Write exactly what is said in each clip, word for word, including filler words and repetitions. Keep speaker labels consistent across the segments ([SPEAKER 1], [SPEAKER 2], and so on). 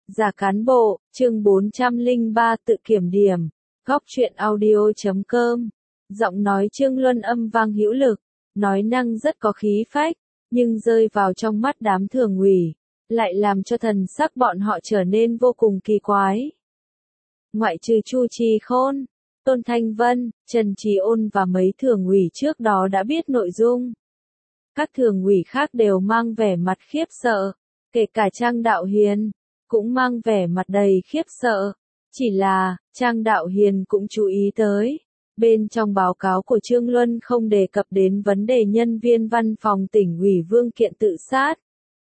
[SPEAKER 1] Giả cán bộ, chương bốn trăm lẻ ba tự kiểm điểm. Góc truyện audio chấm com. Giọng nói Trương Luân âm vang hữu lực, nói năng rất có khí phách, nhưng rơi vào trong mắt đám thường ủy, lại làm cho thần sắc bọn họ trở nên vô cùng kỳ quái. Ngoại trừ Chu Trì Khôn, Tôn Thanh Vân, Trần Trì Ôn và mấy thường ủy trước đó đã biết nội dung. Các thường ủy khác đều mang vẻ mặt khiếp sợ, kể cả Trang Đạo Hiền cũng mang vẻ mặt đầy khiếp sợ. Chỉ là, Trang Đạo Hiền cũng chú ý tới, bên trong báo cáo của Trương Luân không đề cập đến vấn đề nhân viên văn phòng tỉnh ủy Vương Kiện tự sát.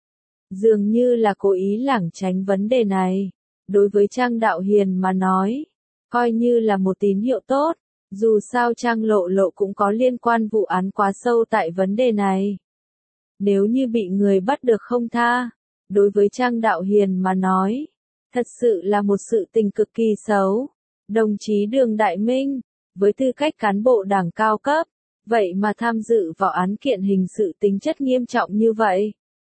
[SPEAKER 1] Dường như là cố ý lảng tránh vấn đề này. Đối với Trang Đạo Hiền mà nói, coi như là một tín hiệu tốt, dù sao Trang Lộ Lộ cũng có liên quan vụ án quá sâu tại vấn đề này. Nếu như bị người bắt được không tha, đối với Trang Đạo Hiền mà nói, thật sự là một sự tình cực kỳ xấu. Đồng chí Đường Đại Minh, với tư cách cán bộ đảng cao cấp, vậy mà tham dự vào án kiện hình sự tính chất nghiêm trọng như vậy.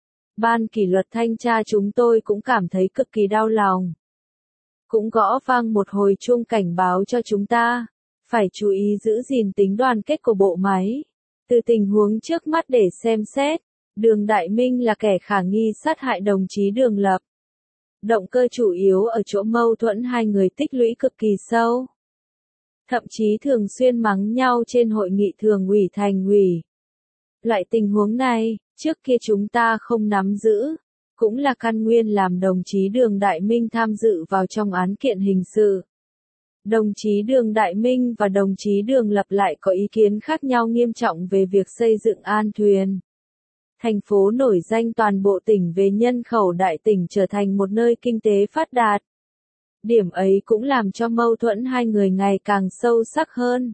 [SPEAKER 1] Ban kỷ luật thanh tra chúng tôi cũng cảm thấy cực kỳ đau lòng. Cũng gõ vang một hồi chuông cảnh báo cho chúng ta, phải chú ý giữ gìn tính đoàn kết của bộ máy. Từ tình huống trước mắt để xem xét, Đường Đại Minh là kẻ khả nghi sát hại đồng chí Đường Lập. Động cơ chủ yếu ở chỗ mâu thuẫn hai người tích lũy cực kỳ sâu. Thậm chí thường xuyên mắng nhau trên hội nghị thường ủy thành ủy. Loại tình huống này, trước kia chúng ta không nắm giữ, cũng là căn nguyên làm đồng chí Đường Đại Minh tham dự vào trong án kiện hình sự. Đồng chí Đường Đại Minh và đồng chí Đường Lập lại có ý kiến khác nhau nghiêm trọng về việc xây dựng An Thuyền. Thành phố nổi danh toàn bộ tỉnh về nhân khẩu đại tỉnh trở thành một nơi kinh tế phát đạt. Điểm ấy cũng làm cho mâu thuẫn hai người ngày càng sâu sắc hơn.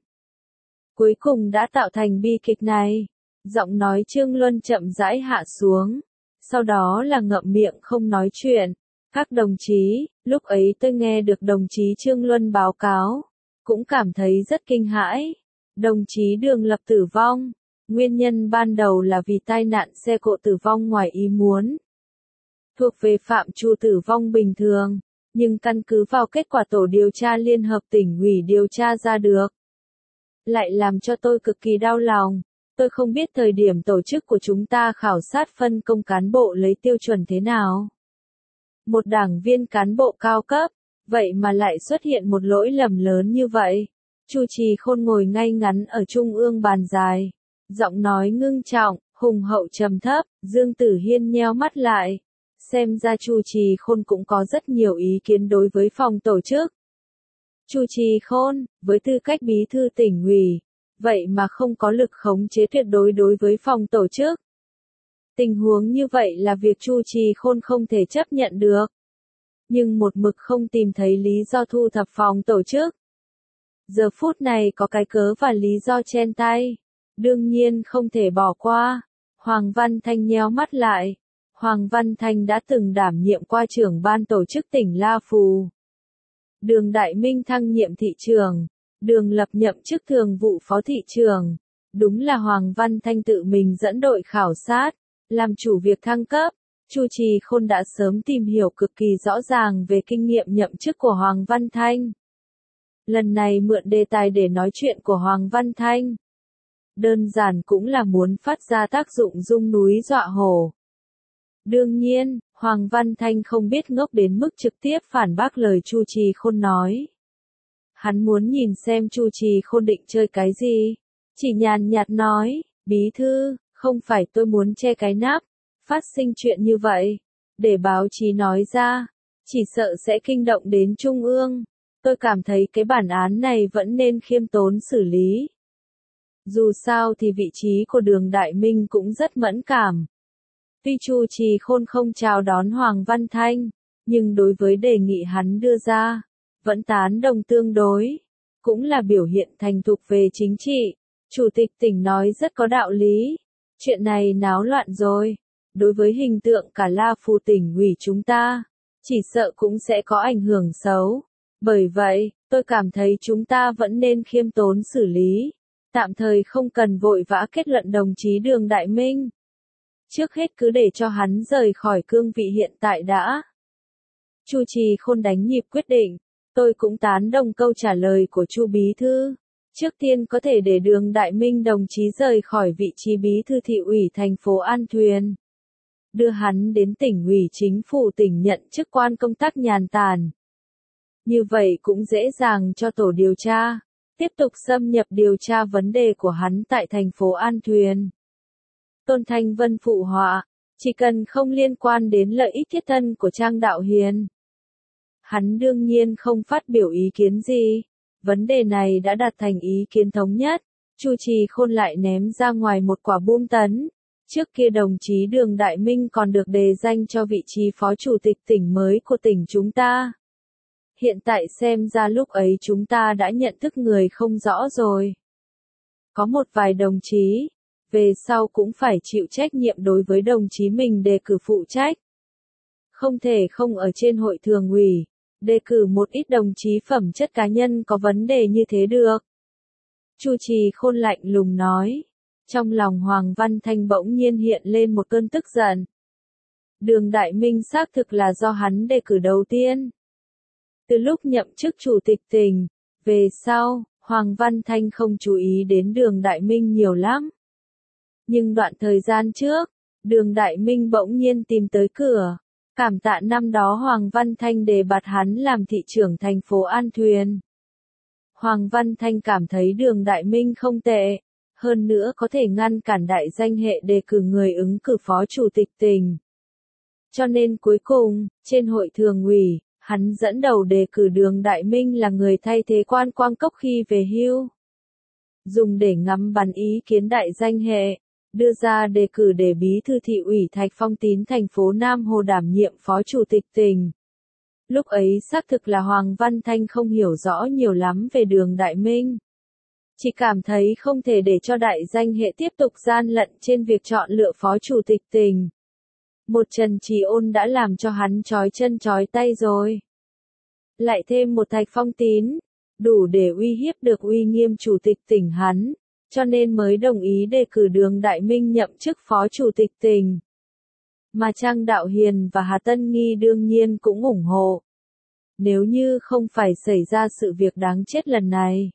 [SPEAKER 1] Cuối cùng đã tạo thành bi kịch này. Giọng nói Trương Luân chậm rãi hạ xuống. Sau đó là ngậm miệng không nói chuyện. Các đồng chí, lúc ấy tôi nghe được đồng chí Trương Luân báo cáo, cũng cảm thấy rất kinh hãi. Đồng chí Đường Lập tử vong. Nguyên nhân ban đầu là vì tai nạn xe cộ tử vong ngoài ý muốn. Thuộc về phạm trù tử vong bình thường, nhưng căn cứ vào kết quả tổ điều tra liên hợp tỉnh ủy điều tra ra được. Lại làm cho tôi cực kỳ đau lòng. Tôi không biết thời điểm tổ chức của chúng ta khảo sát phân công cán bộ lấy tiêu chuẩn thế nào. Một đảng viên cán bộ cao cấp, vậy mà lại xuất hiện một lỗi lầm lớn như vậy. Chu Trì Khôn ngồi ngay ngắn ở trung ương bàn dài. Giọng nói ngưng trọng, hùng hậu trầm thấp, Dương Tử Hiên nheo mắt lại. Xem ra Chu Trì Khôn cũng có rất nhiều ý kiến đối với phòng tổ chức. Chu Trì Khôn, với tư cách bí thư tỉnh ủy, vậy mà không có lực khống chế tuyệt đối đối với phòng tổ chức. Tình huống như vậy là việc Chu Trì Khôn không thể chấp nhận được. Nhưng một mực không tìm thấy lý do thu thập phòng tổ chức. Giờ phút này có cái cớ và lý do chen tay. Đương nhiên không thể bỏ qua. Hoàng Văn Thanh nheo mắt lại. Hoàng Văn Thanh đã từng đảm nhiệm qua trưởng ban tổ chức tỉnh La Phù. Đường Đại Minh thăng nhiệm thị trưởng. Đường Lập nhậm chức thường vụ phó thị trưởng. Đúng là Hoàng Văn Thanh tự mình dẫn đội khảo sát, làm chủ việc thăng cấp. Chu Trì Khôn đã sớm tìm hiểu cực kỳ rõ ràng về kinh nghiệm nhậm chức của Hoàng Văn Thanh. Lần này mượn đề tài để nói chuyện của Hoàng Văn Thanh. Đơn giản cũng là muốn phát ra tác dụng rung núi dọa hổ. Đương nhiên, Hoàng Văn Thanh không biết ngốc đến mức trực tiếp phản bác lời Chu Trì Khôn nói. Hắn muốn nhìn xem Chu Trì Khôn định chơi cái gì. Chỉ nhàn nhạt nói, bí thư, không phải tôi muốn che cái nắp, phát sinh chuyện như vậy. Để báo chí nói ra, chỉ sợ sẽ kinh động đến Trung ương. Tôi cảm thấy cái bản án này vẫn nên khiêm tốn xử lý. Dù sao thì vị trí của Đường Đại Minh cũng rất mẫn cảm. Tuy Chu Trì Khôn không chào đón Hoàng Văn Thanh, nhưng đối với đề nghị hắn đưa ra, vẫn tán đồng tương đối. Cũng là biểu hiện thành thục về chính trị. Chủ tịch tỉnh nói rất có đạo lý. Chuyện này náo loạn rồi. Đối với hình tượng cả La Phù tỉnh ủy chúng ta, chỉ sợ cũng sẽ có ảnh hưởng xấu. Bởi vậy, tôi cảm thấy chúng ta vẫn nên khiêm tốn xử lý. Tạm thời không cần vội vã kết luận đồng chí Đường Đại Minh. Trước hết cứ để cho hắn rời khỏi cương vị hiện tại đã. Chu Trì Khôn đánh nhịp quyết định, tôi cũng tán đồng câu trả lời của Chu bí thư. Trước tiên có thể để Đường Đại Minh đồng chí rời khỏi vị trí bí thư thị ủy thành phố An Thuyền. Đưa hắn đến tỉnh ủy chính phủ tỉnh nhận chức quan công tác nhàn tản. Như vậy cũng dễ dàng cho tổ điều tra, tiếp tục xâm nhập điều tra vấn đề của hắn tại thành phố An Thuyền. Tôn Thanh Vân phụ họa, chỉ cần không liên quan đến lợi ích thiết thân của Trang Đạo Hiền. Hắn đương nhiên không phát biểu ý kiến gì. Vấn đề này đã đạt thành ý kiến thống nhất. Chu Trì Khôn lại ném ra ngoài một quả bom tấn. Trước kia đồng chí Đường Đại Minh còn được đề danh cho vị trí phó chủ tịch tỉnh mới của tỉnh chúng ta. Hiện tại xem ra lúc ấy chúng ta đã nhận thức người không rõ rồi. Có một vài đồng chí, về sau cũng phải chịu trách nhiệm đối với đồng chí mình đề cử phụ trách. Không thể không ở trên hội thường ủy, đề cử một ít đồng chí phẩm chất cá nhân có vấn đề như thế được. Chu Trì Khôn lạnh lùng nói. Trong lòng Hoàng Văn Thanh bỗng nhiên hiện lên một cơn tức giận. Đường Đại Minh xác thực là do hắn đề cử đầu tiên. Từ lúc nhậm chức chủ tịch tỉnh, về sau, Hoàng Văn Thanh không chú ý đến Đường Đại Minh nhiều lắm. Nhưng đoạn thời gian trước, Đường Đại Minh bỗng nhiên tìm tới cửa. Cảm tạ năm đó Hoàng Văn Thanh đề bạt hắn làm thị trưởng thành phố An Thuyền. Hoàng Văn Thanh cảm thấy Đường Đại Minh không tệ, hơn nữa có thể ngăn cản đại danh hệ đề cử người ứng cử phó chủ tịch tỉnh. Cho nên cuối cùng, trên hội thường ủy, hắn dẫn đầu đề cử Đường Đại Minh là người thay thế Quan Quang Cốc khi về hưu. Dùng để ngắm bắn ý kiến đại danh hệ, đưa ra đề cử để bí thư thị ủy Thạch Phong Tín thành phố Nam Hồ đảm nhiệm phó chủ tịch tỉnh. Lúc ấy xác thực là Hoàng Văn Thanh không hiểu rõ nhiều lắm về Đường Đại Minh. Chỉ cảm thấy không thể để cho đại danh hệ tiếp tục gian lận trên việc chọn lựa phó chủ tịch tỉnh. Một Trần Trì Ôn đã làm cho hắn chói chân chói tay rồi. Lại thêm một Thạch Phong Tín, đủ để uy hiếp được uy nghiêm chủ tịch tỉnh hắn, cho nên mới đồng ý đề cử Đường Đại Minh nhậm chức phó chủ tịch tỉnh. Mà Trang Đạo Hiền và Hà Tân Nghi đương nhiên cũng ủng hộ. Nếu như không phải xảy ra sự việc đáng chết lần này,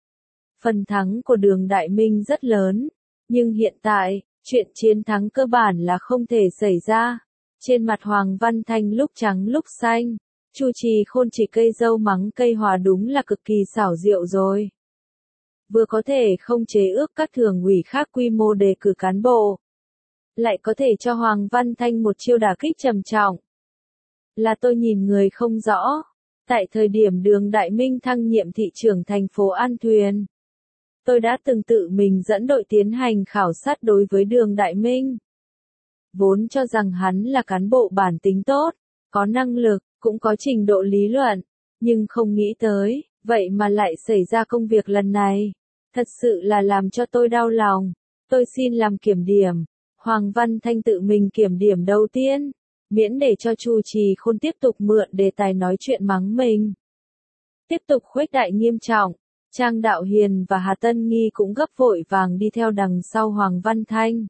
[SPEAKER 1] phần thắng của Đường Đại Minh rất lớn, nhưng hiện tại, chuyện chiến thắng cơ bản là không thể xảy ra. Trên mặt Hoàng Văn Thanh lúc trắng lúc xanh, Chu Trì Khôn chỉ cây dâu mắng cây hòa đúng là cực kỳ xảo diệu rồi. Vừa có thể không chế ước các thường ủy khác quy mô đề cử cán bộ, lại có thể cho Hoàng Văn Thanh một chiêu đả kích trầm trọng. Là tôi nhìn người không rõ. Tại thời điểm Đường Đại Minh thăng nhiệm thị trưởng thành phố An Thuyền, tôi đã từng tự mình dẫn đội tiến hành khảo sát đối với Đường Đại Minh. Vốn cho rằng hắn là cán bộ bản tính tốt, có năng lực, cũng có trình độ lý luận, nhưng không nghĩ tới, vậy mà lại xảy ra công việc lần này. Thật sự là làm cho tôi đau lòng. Tôi xin làm kiểm điểm. Hoàng Văn Thanh tự mình kiểm điểm đầu tiên, miễn để cho Chu Trì Khôn tiếp tục mượn đề tài nói chuyện mắng mình. Tiếp tục khuếch đại nghiêm trọng, Trang Đạo Hiền và Hà Tân Nghi cũng gấp vội vàng đi theo đằng sau Hoàng Văn Thanh.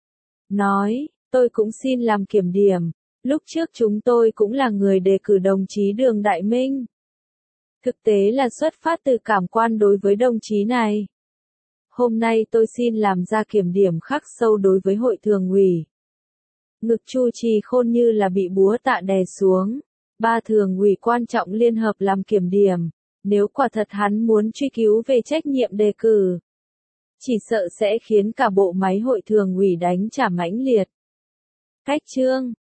[SPEAKER 1] Nói, tôi cũng xin làm kiểm điểm, lúc trước chúng tôi cũng là người đề cử đồng chí Đường Đại Minh. Thực tế là xuất phát từ cảm quan đối với đồng chí này. Hôm nay tôi xin làm ra kiểm điểm khắc sâu đối với hội thường ủy. Ngực Chu Trì Khôn như là bị búa tạ đè xuống. Ba thường ủy quan trọng liên hợp làm kiểm điểm. Nếu quả thật hắn muốn truy cứu về trách nhiệm đề cử, chỉ sợ sẽ khiến cả bộ máy hội thường ủy đánh trả mãnh liệt. Cách chương